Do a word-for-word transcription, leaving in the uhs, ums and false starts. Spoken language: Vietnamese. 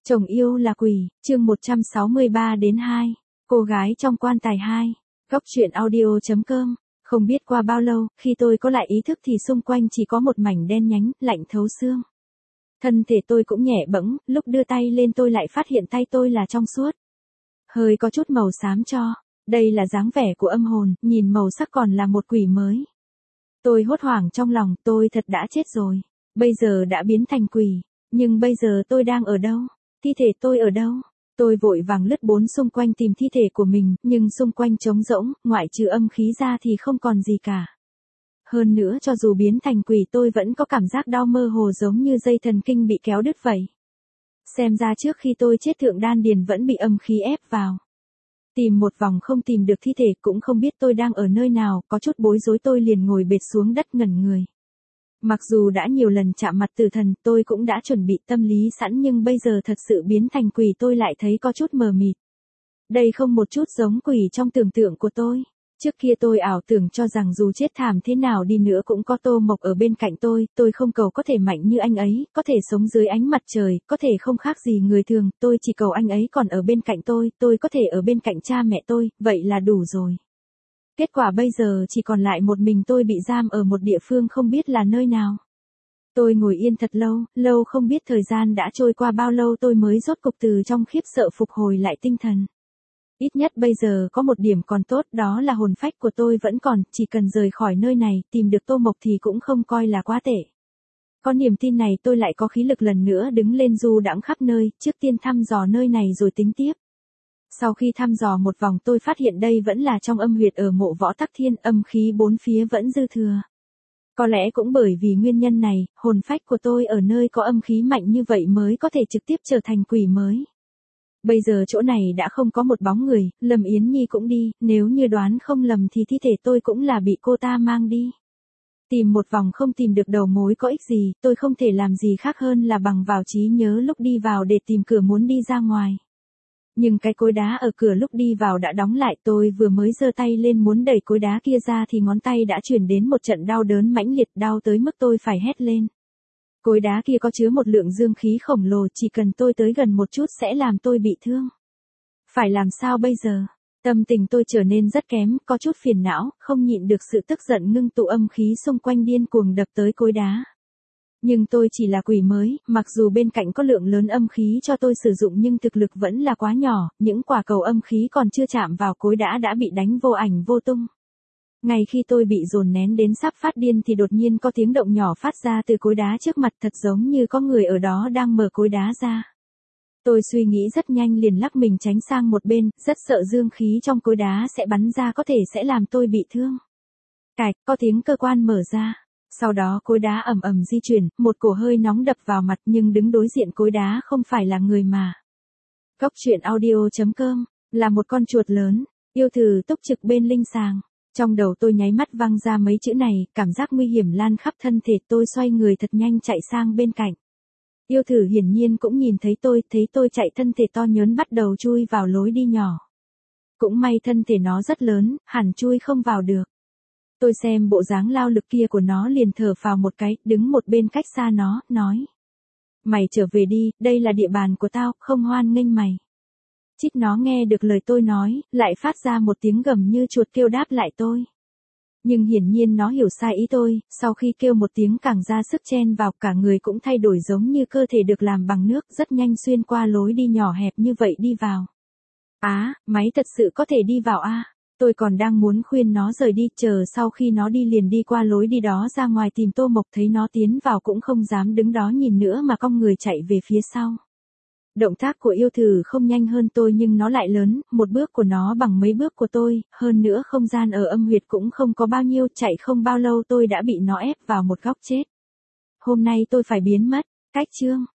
Chồng yêu là quỷ, chương một trăm sáu mươi ba đến hai. Cô gái trong quan tài hai. Góc truyện audio.com. Không biết qua bao lâu, khi tôi có lại ý thức thì xung quanh chỉ có một mảnh đen nhánh, lạnh thấu xương. Thân thể tôi cũng nhẹ bẫng, lúc đưa tay lên tôi lại phát hiện tay tôi là trong suốt. Hơi có chút màu xám cho. Đây là dáng vẻ của âm hồn, nhìn màu sắc còn là một quỷ mới. Tôi hốt hoảng trong lòng, tôi thật đã chết rồi. Bây giờ đã biến thành quỷ. Nhưng bây giờ tôi đang ở đâu? Thi thể tôi ở đâu? Tôi vội vàng lướt bốn xung quanh tìm thi thể của mình, nhưng xung quanh trống rỗng, ngoại trừ âm khí ra thì không còn gì cả. Hơn nữa cho dù biến thành quỷ tôi vẫn có cảm giác đau mơ hồ giống như dây thần kinh bị kéo đứt vậy. Xem ra trước khi tôi chết thượng đan điền vẫn bị âm khí ép vào. Tìm một vòng không tìm được thi thể, cũng không biết tôi đang ở nơi nào, có chút bối rối tôi liền ngồi bệt xuống đất ngẩn người. Mặc dù đã nhiều lần chạm mặt tử thần, tôi cũng đã chuẩn bị tâm lý sẵn nhưng bây giờ thật sự biến thành quỷ tôi lại thấy có chút mờ mịt. Đây không một chút giống quỷ trong tưởng tượng của tôi. Trước kia tôi ảo tưởng cho rằng dù chết thảm thế nào đi nữa cũng có Tô Mộc ở bên cạnh tôi, tôi không cầu có thể mạnh như anh ấy, có thể sống dưới ánh mặt trời, có thể không khác gì người thường, tôi chỉ cầu anh ấy còn ở bên cạnh tôi, tôi có thể ở bên cạnh cha mẹ tôi, vậy là đủ rồi. Kết quả bây giờ chỉ còn lại một mình tôi bị giam ở một địa phương không biết là nơi nào. Tôi ngồi yên thật lâu, lâu không biết thời gian đã trôi qua bao lâu tôi mới rốt cục từ trong khiếp sợ phục hồi lại tinh thần. Ít nhất bây giờ có một điểm còn tốt, đó là hồn phách của tôi vẫn còn, chỉ cần rời khỏi nơi này, tìm được Tô Mộc thì cũng không coi là quá tệ. Có niềm tin này tôi lại có khí lực lần nữa đứng lên du đãng khắp nơi, trước tiên thăm dò nơi này rồi tính tiếp. Sau khi thăm dò một vòng tôi phát hiện đây vẫn là trong âm huyệt ở mộ Võ Tắc Thiên, âm khí bốn phía vẫn dư thừa. Có lẽ cũng bởi vì nguyên nhân này, hồn phách của tôi ở nơi có âm khí mạnh như vậy mới có thể trực tiếp trở thành quỷ mới. Bây giờ chỗ này đã không có một bóng người, Lâm Yến Nhi cũng đi, nếu như đoán không lầm thì thi thể tôi cũng là bị cô ta mang đi. Tìm một vòng không tìm được đầu mối có ích gì, tôi không thể làm gì khác hơn là bằng vào trí nhớ lúc đi vào để tìm cửa muốn đi ra ngoài. Nhưng cái cối đá ở cửa lúc đi vào đã đóng lại, tôi vừa mới giơ tay lên muốn đẩy cối đá kia ra thì ngón tay đã truyền đến một trận đau đớn mãnh liệt, đau tới mức tôi phải hét lên. Cối đá kia có chứa một lượng dương khí khổng lồ, chỉ cần tôi tới gần một chút sẽ làm tôi bị thương. Phải làm sao bây giờ? Tâm tình tôi trở nên rất kém, có chút phiền não, không nhịn được sự tức giận ngưng tụ âm khí xung quanh điên cuồng đập tới cối đá. Nhưng tôi chỉ là quỷ mới, mặc dù bên cạnh có lượng lớn âm khí cho tôi sử dụng nhưng thực lực vẫn là quá nhỏ, những quả cầu âm khí còn chưa chạm vào cối đá đã bị đánh vô ảnh vô tung. Ngay khi tôi bị dồn nén đến sắp phát điên thì đột nhiên có tiếng động nhỏ phát ra từ cối đá trước mặt, thật giống như có người ở đó đang mở cối đá ra. Tôi suy nghĩ rất nhanh liền lắc mình tránh sang một bên, rất sợ dương khí trong cối đá sẽ bắn ra có thể sẽ làm tôi bị thương. Cạch, có tiếng cơ quan mở ra. Sau đó cối đá ầm ầm di chuyển, một cổ hơi nóng đập vào mặt nhưng đứng đối diện cối đá không phải là người mà. Góc truyện audio.com, là một con chuột lớn, yêu thử túc trực bên linh sàng. Trong đầu tôi nháy mắt vang ra mấy chữ này, cảm giác nguy hiểm lan khắp thân thể, tôi xoay người thật nhanh chạy sang bên cạnh. Yêu thử hiển nhiên cũng nhìn thấy tôi, thấy tôi chạy thân thể to nhớn bắt đầu chui vào lối đi nhỏ. Cũng may thân thể nó rất lớn, hẳn chui không vào được. Tôi xem bộ dáng lao lực kia của nó liền thở phào một cái, đứng một bên cách xa nó, nói. Mày trở về đi, đây là địa bàn của tao, không hoan nghênh mày. Chít nó nghe được lời tôi nói, lại phát ra một tiếng gầm như chuột kêu đáp lại tôi. Nhưng hiển nhiên nó hiểu sai ý tôi, sau khi kêu một tiếng càng ra sức chen vào, cả người cũng thay đổi giống như cơ thể được làm bằng nước, rất nhanh xuyên qua lối đi nhỏ hẹp như vậy đi vào. Á, à, máy thật sự có thể đi vào a. À? Tôi còn đang muốn khuyên nó rời đi, chờ sau khi nó đi liền đi qua lối đi đó ra ngoài tìm Tô Mộc, thấy nó tiến vào cũng không dám đứng đó nhìn nữa mà cong người chạy về phía sau. Động tác của yêu thử không nhanh hơn tôi nhưng nó lại lớn, một bước của nó bằng mấy bước của tôi, hơn nữa không gian ở âm huyệt cũng không có bao nhiêu, chạy không bao lâu tôi đã bị nó ép vào một góc chết. Hôm nay tôi phải biến mất, cách chương.